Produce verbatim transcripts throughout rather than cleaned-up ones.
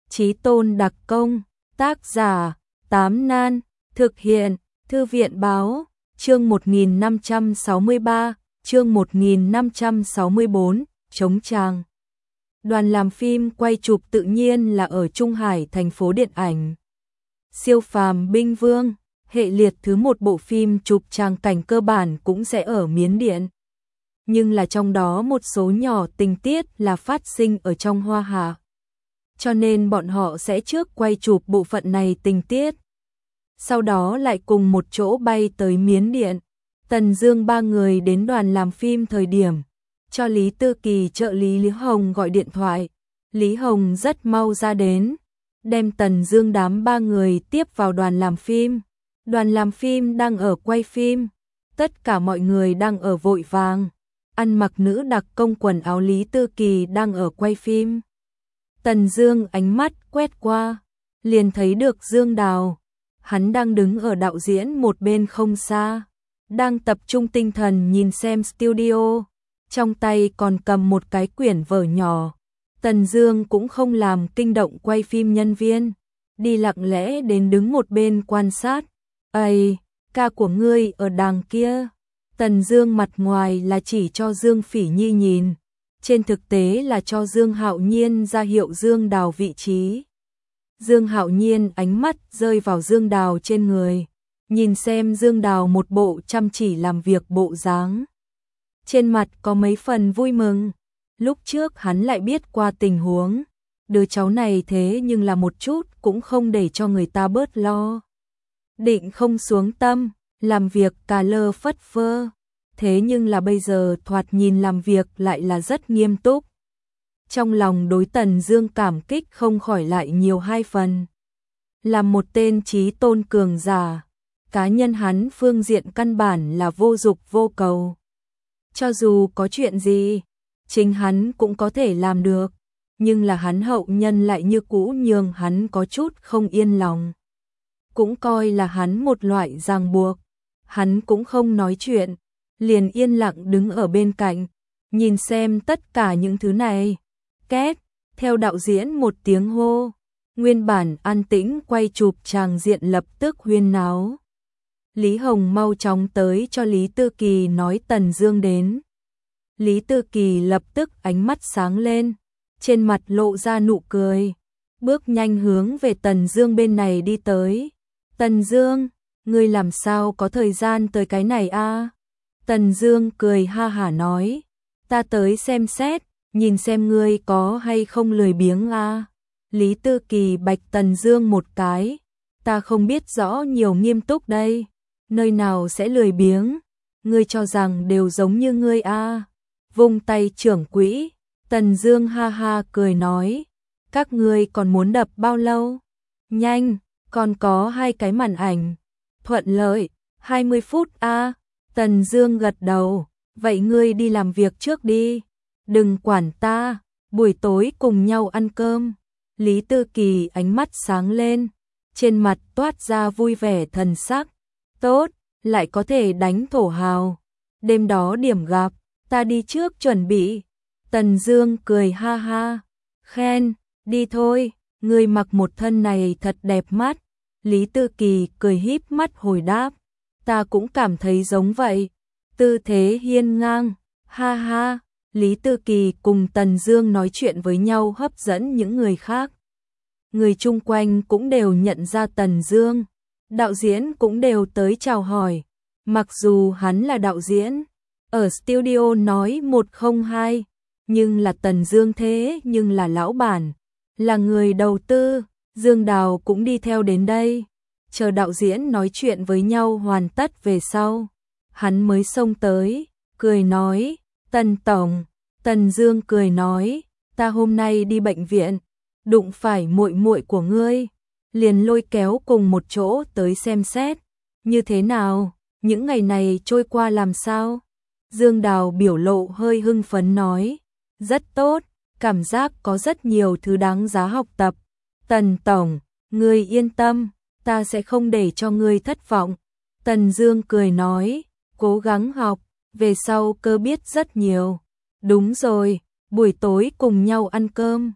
Chí Tôn đặc công, tác giả, Tám Nan, thực hiện, Thư viện báo, chương một nghìn năm trăm sáu mươi ba, chương một nghìn năm trăm sáu mươi bốn, chống tràng. Đoàn làm phim quay chụp tự nhiên là ở Trung Hải, thành phố điện ảnh. Siêu phàm binh vương, hệ liệt thứ một bộ phim chụp tràng cảnh cơ bản cũng sẽ ở Miến Điện. Nhưng là trong đó một số nhỏ tình tiết là phát sinh ở trong Hoa Hạ. Cho nên bọn họ sẽ trước quay chụp bộ phận này tình tiết. Sau đó lại cùng một chỗ bay tới Miến Điện. Tần Dương ba người đến đoàn làm phim thời điểm, cho Lý Tư Kỳ trợ lý Lý Hồng gọi điện thoại. Lý Hồng rất mau ra đến, đem Tần Dương đám ba người tiếp vào đoàn làm phim. Đoàn làm phim đang ở quay phim, tất cả mọi người đang ở vội vàng. Ăn mặc nữ đặc công quần áo Lý Tư Kỳ đang ở quay phim. Tần Dương ánh mắt quét qua, liền thấy được Dương Đào. Hắn đang đứng ở đạo diễn một bên không xa, đang tập trung tinh thần nhìn xem studio, trong tay còn cầm một cái quyển vở nhỏ. Tần Dương cũng không làm kinh động quay phim nhân viên, đi lặng lẽ đến đứng một bên quan sát. "Ây, ca của ngươi ở đằng kia." Tần Dương mặt ngoài là chỉ cho Dương Phỉ Nhi nhìn, trên thực tế là cho Dương Hạo Nhiên ra hiệu Dương Đào vị trí. Dương Hạo Nhiên ánh mắt rơi vào Dương Đào trên người, nhìn xem Dương Đào một bộ chăm chỉ làm việc bộ dáng. Trên mặt có mấy phần vui mừng, lúc trước hắn lại biết qua tình huống, đứa cháu này thế nhưng là một chút cũng không để cho người ta bớt lo. Định không xuống tâm, làm việc cà lơ phất phơ, thế nhưng là bây giờ thoạt nhìn làm việc lại là rất nghiêm túc. Trong lòng đối Tần Dương cảm kích không khỏi lại nhiều hai phần. Làm một tên chí tôn cường giả, cá nhân hắn phương diện căn bản là vô dục vô cầu. Cho dù có chuyện gì, chính hắn cũng có thể làm được, nhưng là hắn hậu nhân lại như cũ nhường hắn có chút không yên lòng. Cũng coi là hắn một loại ràng buộc, hắn cũng không nói chuyện, liền yên lặng đứng ở bên cạnh, nhìn xem tất cả những thứ này. Két, theo đạo diễn một tiếng hô, nguyên bản an tĩnh quay chụp tràng diện lập tức huyên náo. Lý Hồng mau chóng tới cho Lý Tư Kỳ nói Tần Dương đến. Lý Tư Kỳ lập tức ánh mắt sáng lên, trên mặt lộ ra nụ cười, bước nhanh hướng về Tần Dương bên này đi tới. "Tần Dương, ngươi làm sao có thời gian tới cái này a?" Tần Dương cười ha hả nói, "Ta tới xem xét, nhìn xem ngươi có hay không lười biếng a." Lý Tư Kỳ bạch Tần Dương một cái, "Ta không biết rõ nhiều nghiêm túc đây, nơi nào sẽ lười biếng, ngươi cho rằng đều giống như ngươi a." Vung tay trưởng quỹ, Tần Dương ha ha cười nói, "Các ngươi còn muốn đập bao lâu? Nhanh, còn có hai cái màn ảnh. Thuận lợi, hai mươi phút a." Tần Dương gật đầu, "Vậy ngươi đi làm việc trước đi, đừng quản ta, buổi tối cùng nhau ăn cơm." Lý Tư Kỳ ánh mắt sáng lên, trên mặt toát ra vui vẻ thần sắc, "Tốt, lại có thể đánh thổ hào. Đêm đó điểm gặp, ta đi trước chuẩn bị." Tần Dương cười ha ha, khen, "Đi thôi, ngươi mặc một thân này thật đẹp mắt." Lý Tư Kỳ cười híp mắt hồi đáp, "Ta cũng cảm thấy giống vậy." Tư thế hiên ngang, ha ha. Lý Tư Kỳ cùng Tần Dương nói chuyện với nhau hấp dẫn những người khác. Người chung quanh cũng đều nhận ra Tần Dương, đạo diễn cũng đều tới chào hỏi. Mặc dù hắn là đạo diễn, ở studio nói một không hai, nhưng là Tần Dương thế nhưng là lão bản, là người đầu tư. Dương Đào cũng đi theo đến đây, chờ đạo diễn nói chuyện với nhau hoàn tất về sau, hắn mới xông tới, cười nói, "Tần tổng." Tần Dương cười nói, "Ta hôm nay đi bệnh viện, đụng phải muội muội của ngươi, liền lôi kéo cùng một chỗ tới xem xét. Như thế nào, những ngày này trôi qua làm sao?" Dương Đào biểu lộ hơi hưng phấn nói, "Rất tốt, cảm giác có rất nhiều thứ đáng giá học tập. Tần tổng, ngươi yên tâm, ta sẽ không để cho ngươi thất vọng." Tần Dương cười nói, "Cố gắng học, về sau cơ biết rất nhiều." "Đúng rồi, buổi tối cùng nhau ăn cơm."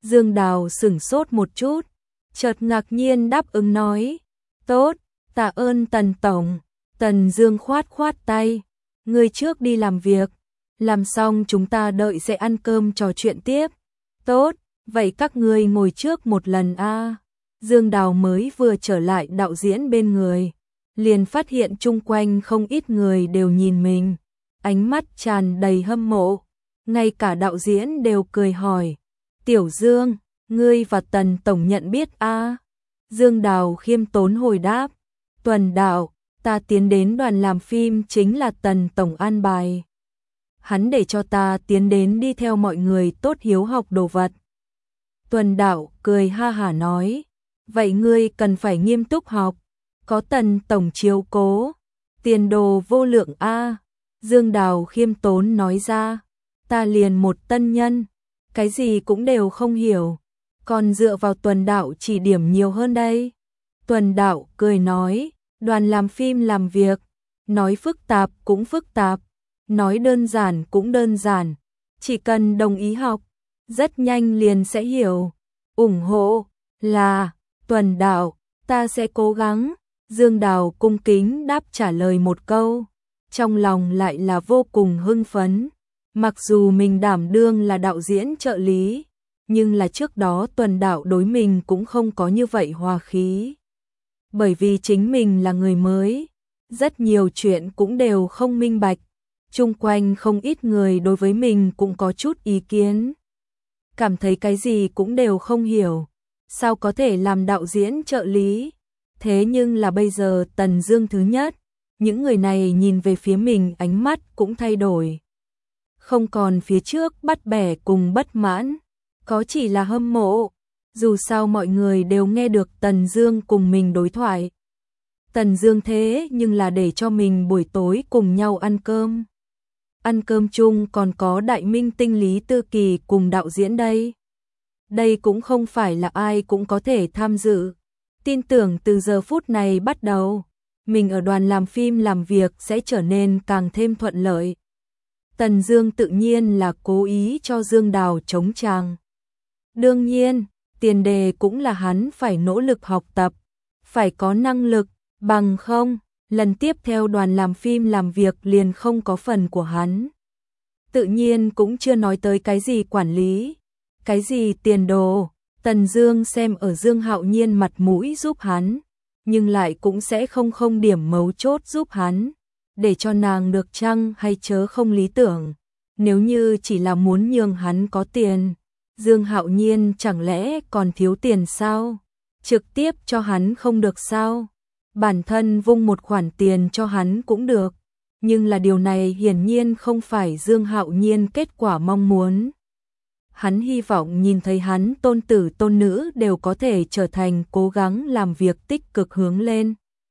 Dương Đào sửng sốt một chút, chợt ngạc nhiên đáp ứng nói, tốt, tạ ơn Tần tổng. Tần Dương khoát khoát tay, ngươi trước đi làm việc, làm xong chúng ta đợi sẽ ăn cơm trò chuyện tiếp. Tốt, vậy các ngươi ngồi trước một lần a. Dương Đào mới vừa trở lại đạo diễn bên người, liền phát hiện chung quanh không ít người đều nhìn mình, ánh mắt tràn đầy hâm mộ, ngay cả đạo diễn đều cười hỏi, Tiểu Dương, ngươi và Tần tổng nhận biết a? Dương Đào khiêm tốn hồi đáp, Tuần đạo, ta tiến đến đoàn làm phim chính là Tần tổng an bài. Hắn để cho ta tiến đến đi theo mọi người tốt hiếu học đồ vật. Tuần đạo cười ha hả nói, vậy ngươi cần phải nghiêm túc học, có Tần tổng chiếu cố, tiền đồ vô lượng a. Dương Đào khiêm tốn nói ra, ta liền một tân nhân, cái gì cũng đều không hiểu, còn dựa vào Tuần đạo chỉ điểm nhiều hơn đây. Tuần đạo cười nói, đoàn làm phim làm việc, nói phức tạp cũng phức tạp, nói đơn giản cũng đơn giản, chỉ cần đồng ý học, rất nhanh liền sẽ hiểu. Ủng hộ, là, Tuần đạo, ta sẽ cố gắng. Dương Đào cung kính đáp trả lời một câu, trong lòng lại là vô cùng hưng phấn. Mặc dù mình đảm đương là đạo diễn trợ lý, nhưng là trước đó Tuần đạo đối mình cũng không có như vậy hòa khí. Bởi vì chính mình là người mới, rất nhiều chuyện cũng đều không minh bạch, chung quanh không ít người đối với mình cũng có chút ý kiến. Cảm thấy cái gì cũng đều không hiểu, sao có thể làm đạo diễn trợ lý. Thế nhưng là bây giờ Tần Dương thứ nhất, những người này nhìn về phía mình ánh mắt cũng thay đổi. Không còn phía trước bắt bẻ cùng bất mãn, có chỉ là hâm mộ. Dù sao mọi người đều nghe được Tần Dương cùng mình đối thoại. Tần Dương thế nhưng là để cho mình buổi tối cùng nhau ăn cơm. Ăn cơm chung còn có đại minh tinh Lý Tư Kỳ cùng đạo diễn đây. Đây cũng không phải là ai cũng có thể tham dự. Tin tưởng từ giờ phút này bắt đầu, mình ở đoàn làm phim làm việc sẽ trở nên càng thêm thuận lợi. Tần Dương tự nhiên là cố ý cho Dương Đào chống tràng. Đương nhiên, tiền đề cũng là hắn phải nỗ lực học tập, phải có năng lực, bằng không, lần tiếp theo đoàn làm phim làm việc liền không có phần của hắn. Tự nhiên cũng chưa nói tới cái gì quản lý, cái gì tiền đồ. Tần Dương xem ở Dương Hạo Nhiên mặt mũi giúp hắn, nhưng lại cũng sẽ không không điểm mấu chốt giúp hắn, để cho nàng được chăng hay chớ không lý tưởng. Nếu như chỉ là muốn nhường hắn có tiền, Dương Hạo Nhiên chẳng lẽ còn thiếu tiền sao? Trực tiếp cho hắn không được sao? Bản thân vung một khoản tiền cho hắn cũng được, nhưng là điều này hiển nhiên không phải Dương Hạo Nhiên kết quả mong muốn. Hắn hy vọng nhìn thấy hắn tôn tử tôn nữ đều có thể trở thành cố gắng làm việc tích cực hướng lên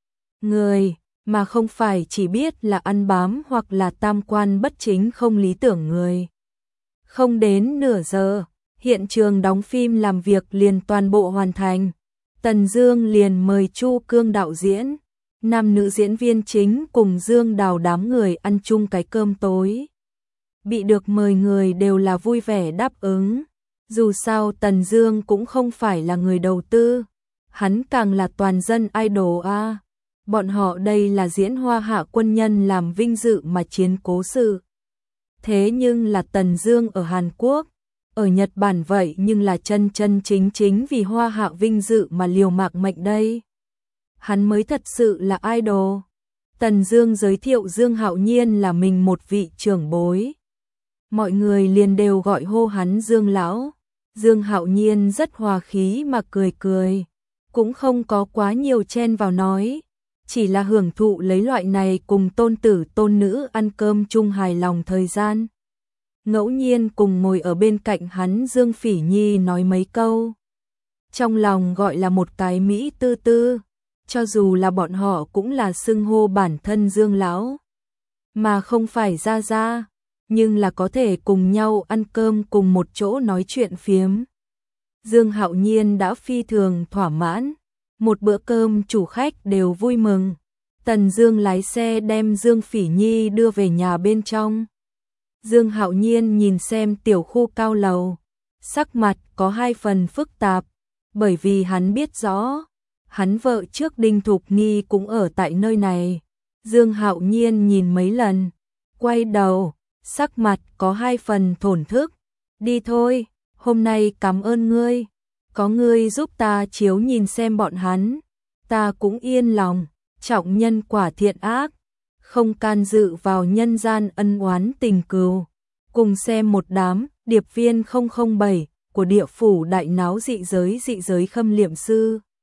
người, mà không phải chỉ biết là ăn bám hoặc là tam quan bất chính không lý tưởng người. Không đến nửa giờ, hiện trường đóng phim làm việc liền toàn bộ hoàn thành. Tần Dương liền mời Chu Cương đạo diễn, nam nữ diễn viên chính cùng Dương Đào đám người ăn chung cái cơm tối. Bị được mời người đều là vui vẻ đáp ứng. Dù sao Tần Dương cũng không phải là người đầu tư, hắn càng là toàn dân idol a. Bọn họ đây là diễn Hoa Hạ quân nhân làm vinh dự mà chiến cố sự. Thế nhưng là Tần Dương ở Hàn Quốc, ở Nhật Bản vậy nhưng là chân chân chính chính vì Hoa Hạ vinh dự mà liều mạng mệnh đây. Hắn mới thật sự là idol. Tần Dương giới thiệu Dương Hạo Nhiên là mình một vị trưởng bối. Mọi người liền đều gọi hô hắn Dương lão. Dương Hạo Nhiên rất hòa khí mà cười cười, cũng không có quá nhiều chen vào nói, chỉ là hưởng thụ lấy loại này cùng tôn tử tôn nữ ăn cơm chung hài lòng thời gian. Ngẫu nhiên cùng ngồi ở bên cạnh hắn Dương Phỉ Nhi nói mấy câu. Trong lòng gọi là một cái mỹ tư tư, cho dù là bọn họ cũng là xưng hô bản thân Dương lão, mà không phải gia gia, nhưng là có thể cùng nhau ăn cơm cùng một chỗ nói chuyện phiếm. Dương Hạo Nhiên đã phi thường thỏa mãn, một bữa cơm chủ khách đều vui mừng. Tần Dương lái xe đem Dương Phỉ Nhi đưa về nhà bên trong. Dương Hạo Nhiên nhìn xem tiểu khu cao lầu, sắc mặt có hai phần phức tạp, bởi vì hắn biết rõ, hắn vợ trước Đinh Thục Nghi cũng ở tại nơi này. Dương Hạo Nhiên nhìn mấy lần, quay đầu, sắc mặt có hai phần thổn thức. Đi thôi, hôm nay cảm ơn ngươi, có ngươi giúp ta chiếu nhìn xem bọn hắn, ta cũng yên lòng, trọng nhân quả thiện ác, không can dự vào nhân gian ân oán tình cừu. Cùng xem một đám điệp viên không không bảy của địa phủ đại náo dị giới dị giới khâm liệm sư.